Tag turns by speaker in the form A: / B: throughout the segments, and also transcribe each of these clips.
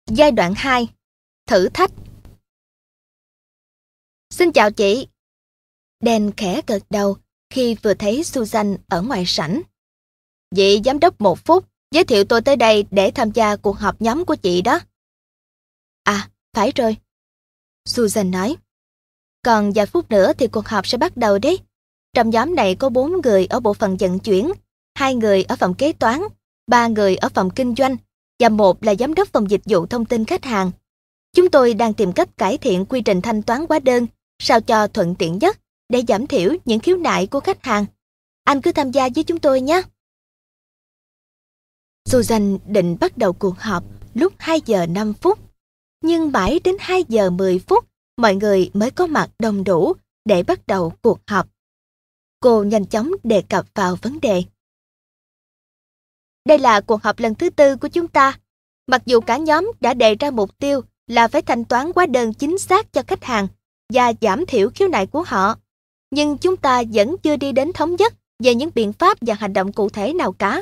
A: Giai đoạn 2. Thử thách. Xin chào chị. Dan khẽ gật đầu khi vừa thấy Susan ở ngoài sảnh. Vị giám đốc 1 phút, giới thiệu tôi tới đây để tham gia cuộc họp nhóm của chị đó. À, phải rồi. Susan nói. Còn vài phút nữa thì cuộc họp sẽ bắt đầu đấy. Trong nhóm này có 4 người ở bộ phận vận chuyển, 2 người ở phòng kế toán, 3 người ở phòng kinh doanh, và 1 là giám đốc phòng dịch vụ thông tin khách hàng. Chúng tôi đang tìm cách cải thiện quy trình thanh toán hóa đơn, sao cho thuận tiện nhất để giảm thiểu những khiếu nại của khách hàng. Anh cứ tham gia với chúng tôi nhé. Susan định bắt đầu cuộc họp lúc 2 giờ 5 phút, nhưng mãi đến 2 giờ 10 phút, mọi người mới có mặt đông đủ để bắt đầu cuộc họp. Cô nhanh chóng đề cập vào vấn đề. Đây là cuộc họp lần thứ 4 của chúng ta. Mặc dù cả nhóm đã đề ra mục tiêu là phải thanh toán hóa đơn chính xác cho khách hàng và giảm thiểu khiếu nại của họ, nhưng chúng ta vẫn chưa đi đến thống nhất về những biện pháp và hành động cụ thể nào cả.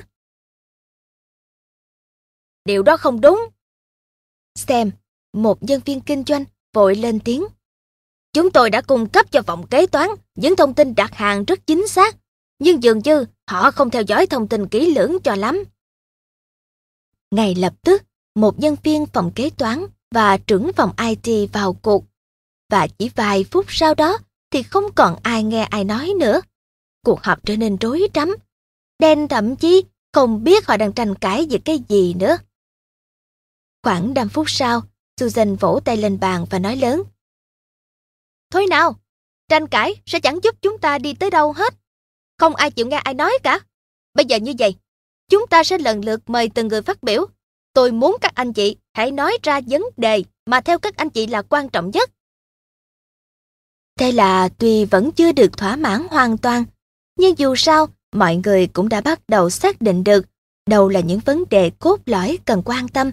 A: Điều đó không đúng. Sam, một nhân viên kinh doanh, vội lên tiếng. Chúng tôi đã cung cấp cho phòng kế toán những thông tin đặt hàng rất chính xác, nhưng dường như họ không theo dõi thông tin kỹ lưỡng cho lắm. Ngay lập tức, một nhân viên phòng kế toán và trưởng phòng IT vào cuộc. Và chỉ vài phút sau đó thì không còn ai nghe ai nói nữa. Cuộc họp trở nên rối rắm. Dan thậm chí không biết họ đang tranh cãi về cái gì nữa. Khoảng 5 phút sau, Susan vỗ tay lên bàn và nói lớn. Thôi nào, tranh cãi sẽ chẳng giúp chúng ta đi tới đâu hết. Không ai chịu nghe ai nói cả. Bây giờ như vậy, chúng ta sẽ lần lượt mời từng người phát biểu. Tôi muốn các anh chị hãy nói ra vấn đề mà theo các anh chị là quan trọng nhất. Thế là tuy vẫn chưa được thỏa mãn hoàn toàn, nhưng dù sao, mọi người cũng đã bắt đầu xác định được đâu là những vấn đề cốt lõi cần quan tâm.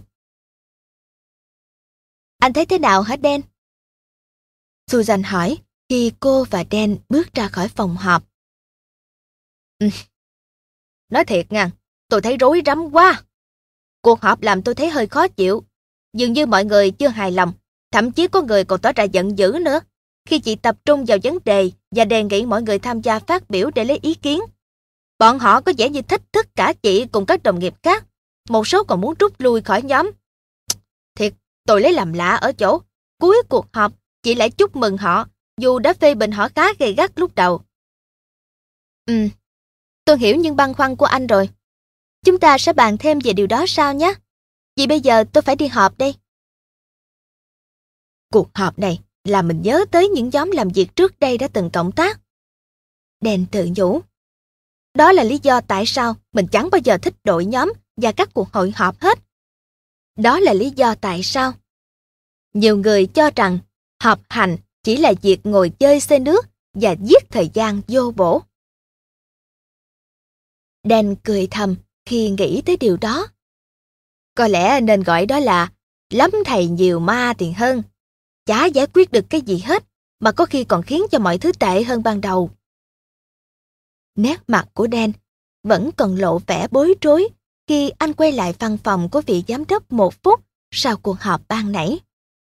A: Anh thấy thế nào hả Dan? Susan hỏi khi cô và Dan bước ra khỏi phòng họp. Nói thiệt nha, tôi thấy rối rắm quá. Cuộc họp làm tôi thấy hơi khó chịu. Dường như mọi người chưa hài lòng, thậm chí có người còn tỏ ra giận dữ nữa. Khi chị tập trung vào vấn đề và đề nghị mọi người tham gia phát biểu để lấy ý kiến. Bọn họ có vẻ như thách thức cả chị cùng các đồng nghiệp khác. Một số còn muốn rút lui khỏi nhóm. Thiệt, tôi lấy làm lạ ở chỗ. Cuối cuộc họp, chị lại chúc mừng họ, dù đã phê bình họ khá gay gắt lúc đầu. Tôi hiểu những băn khoăn của anh rồi. Chúng ta sẽ bàn thêm về điều đó sau nhé. Vì bây giờ tôi phải đi họp đây. Cuộc họp này làm mình nhớ tới những nhóm làm việc trước đây đã từng cộng tác. Dan tự nhủ. Đó là lý do tại sao mình chẳng bao giờ thích đội nhóm và các cuộc hội họp hết. Đó là lý do tại sao nhiều người cho rằng họp hành chỉ là việc ngồi chơi xe nước và giết thời gian vô bổ. Dan cười thầm khi nghĩ tới điều đó. Có lẽ nên gọi đó là lắm thầy nhiều ma thì hơn. Chả giải quyết được cái gì hết, mà có khi còn khiến cho mọi thứ tệ hơn ban đầu. Nét mặt của Dan vẫn còn lộ vẻ bối rối khi anh quay lại văn phòng của vị giám đốc 1 phút sau cuộc họp ban nãy.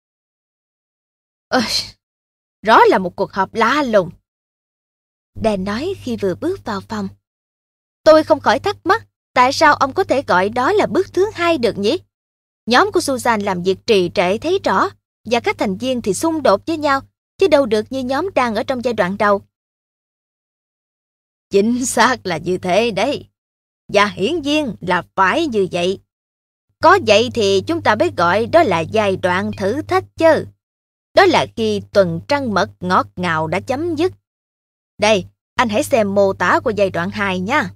A: Rõ là một cuộc họp lạ lùng. Dan nói khi vừa bước vào phòng. Tôi không khỏi thắc mắc tại sao ông có thể gọi đó là bước thứ 2 được nhỉ? Nhóm của Susan làm việc trì trệ thấy rõ, và các thành viên thì xung đột với nhau, chứ đâu được như nhóm đang ở trong giai đoạn đầu. Chính xác là như thế đấy. Và hiển nhiên là phải như vậy. Có vậy thì chúng ta mới gọi đó là giai đoạn thử thách chứ. Đó là khi tuần trăng mật ngọt ngào đã chấm dứt. Đây, anh hãy xem mô tả của giai đoạn 2 nha.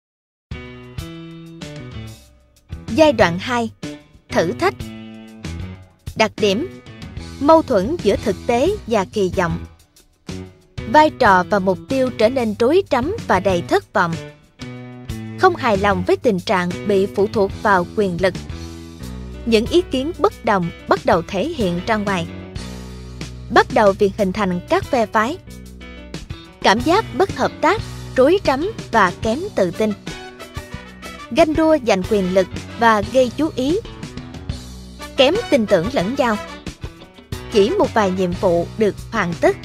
A: Giai đoạn 2. Thử thách. Đặc điểm: mâu thuẫn giữa thực tế và kỳ vọng. Vai trò và mục tiêu trở nên rối rắm và đầy thất vọng. Không hài lòng với tình trạng bị phụ thuộc vào quyền lực. Những ý kiến bất đồng bắt đầu thể hiện ra ngoài. Bắt đầu việc hình thành các phe phái. Cảm giác bất hợp tác, rối rắm và kém tự tin. Ganh đua giành quyền lực và gây chú ý. kém tin tưởng lẫn nhau. Chỉ một vài nhiệm vụ được hoàn tất.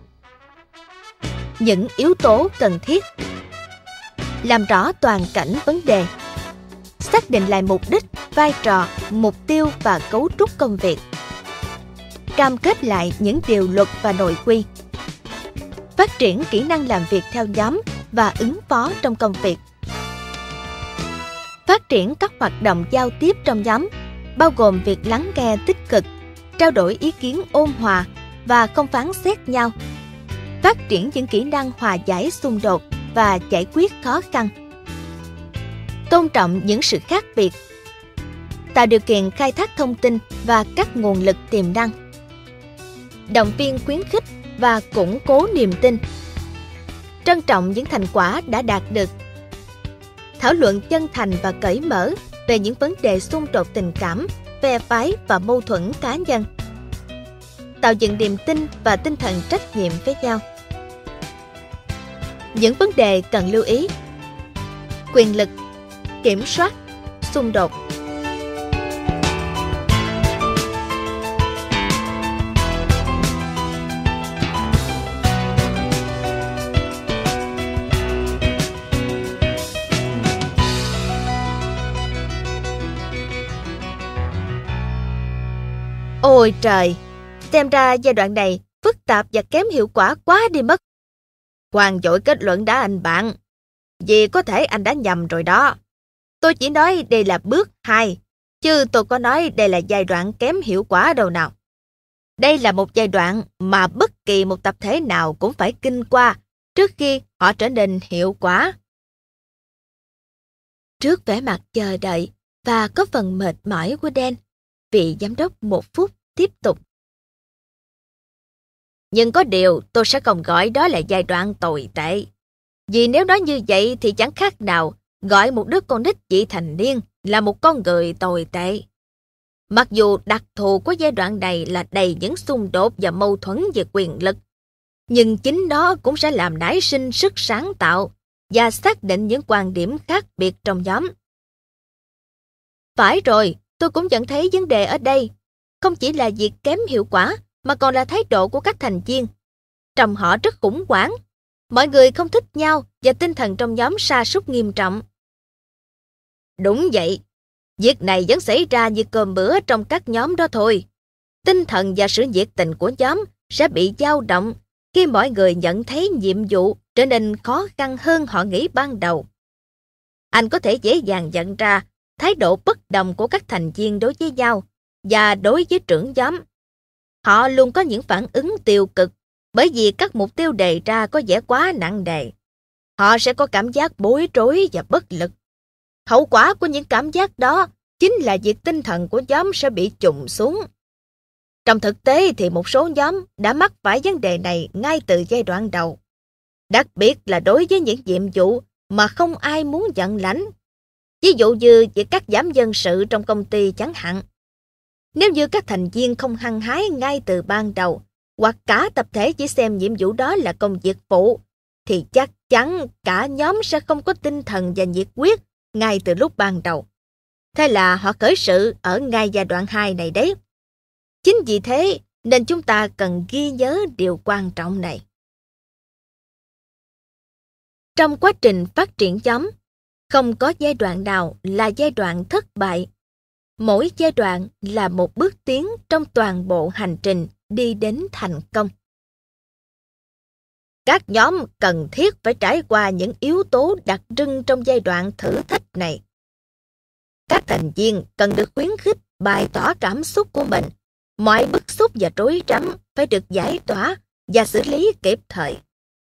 A: Những yếu tố cần thiết: làm rõ toàn cảnh vấn đề, xác định lại mục đích, vai trò, mục tiêu và cấu trúc công việc, cam kết lại những điều luật và nội quy, phát triển kỹ năng làm việc theo nhóm và ứng phó trong công việc, phát triển các hoạt động giao tiếp trong nhóm, bao gồm việc lắng nghe tích cực, trao đổi ý kiến ôn hòa và không phán xét nhau, phát triển những kỹ năng hòa giải xung đột và giải quyết khó khăn, tôn trọng những sự khác biệt, tạo điều kiện khai thác thông tin và các nguồn lực tiềm năng, động viên khuyến khích và củng cố niềm tin, trân trọng những thành quả đã đạt được, thảo luận chân thành và cởi mở về những vấn đề xung đột tình cảm, phe phái và mâu thuẫn cá nhân, tạo dựng niềm tin và tinh thần trách nhiệm với nhau. Những vấn đề cần lưu ý: quyền lực, kiểm soát, xung đột. Ôi trời, xem ra giai đoạn này phức tạp và kém hiệu quả quá đi mất. Hoàng vội kết luận đã anh bạn. Vì có thể anh đã nhầm rồi đó. Tôi chỉ nói đây là bước 2, chứ tôi có nói đây là giai đoạn kém hiệu quả đâu nào. Đây là một giai đoạn mà bất kỳ một tập thể nào cũng phải kinh qua trước khi họ trở nên hiệu quả. Trước vẻ mặt chờ đợi và có phần mệt mỏi của Dan, vị giám đốc 1 phút tiếp tục. Nhưng có điều tôi sẽ không gọi đó là giai đoạn tồi tệ. Vì nếu nói như vậy thì chẳng khác nào gọi một đứa con nít vị thành niên là một con người tồi tệ. Mặc dù đặc thù của giai đoạn này là đầy những xung đột và mâu thuẫn về quyền lực, nhưng chính nó cũng sẽ làm nảy sinh sức sáng tạo và xác định những quan điểm khác biệt trong nhóm. Phải rồi, tôi cũng nhận thấy vấn đề ở đây không chỉ là việc kém hiệu quả mà còn là thái độ của các thành viên. Trong họ rất khủng hoảng, mọi người không thích nhau và tinh thần trong nhóm sa sút nghiêm trọng. Đúng vậy, việc này vẫn xảy ra như cơm bữa trong các nhóm đó thôi. Tinh thần và sự nhiệt tình của nhóm sẽ bị dao động khi mọi người nhận thấy nhiệm vụ trở nên khó khăn hơn họ nghĩ ban đầu. Anh có thể dễ dàng nhận ra thái độ bất đồng của các thành viên đối với nhau và đối với trưởng nhóm. Họ luôn có những phản ứng tiêu cực bởi vì các mục tiêu đề ra có vẻ quá nặng nề. Họ sẽ có cảm giác bối rối và bất lực. Hậu quả của những cảm giác đó chính là việc tinh thần của nhóm sẽ bị chùng xuống. Trong thực tế thì một số nhóm đã mắc phải vấn đề này ngay từ giai đoạn đầu. Đặc biệt là đối với những nhiệm vụ mà không ai muốn nhận lãnh. Ví dụ như việc cắt giảm nhân sự trong công ty chẳng hạn. Nếu như các thành viên không hăng hái ngay từ ban đầu, hoặc cả tập thể chỉ xem nhiệm vụ đó là công việc phụ, thì chắc chắn cả nhóm sẽ không có tinh thần và nhiệt huyết ngay từ lúc ban đầu. Thế là họ khởi sự ở ngay giai đoạn 2 này đấy. Chính vì thế nên chúng ta cần ghi nhớ điều quan trọng này. Trong quá trình phát triển nhóm, không có giai đoạn nào là giai đoạn thất bại. Mỗi giai đoạn là một bước tiến trong toàn bộ hành trình đi đến thành công. Các nhóm cần thiết phải trải qua những yếu tố đặc trưng trong giai đoạn thử thách này. Các thành viên cần được khuyến khích bày tỏ cảm xúc của mình. Mọi bức xúc và rối rắm phải được giải tỏa và xử lý kịp thời.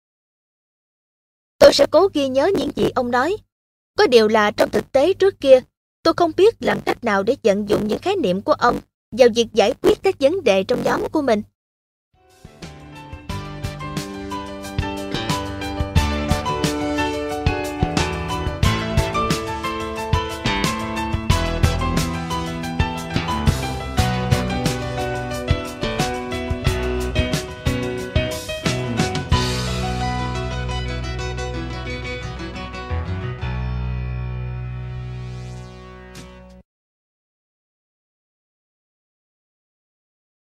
A: Tôi sẽ cố ghi nhớ những gì ông nói. Có điều là trong thực tế trước kia, tôi không biết làm cách nào để vận dụng những khái niệm của ông vào việc giải quyết các vấn đề trong nhóm của mình.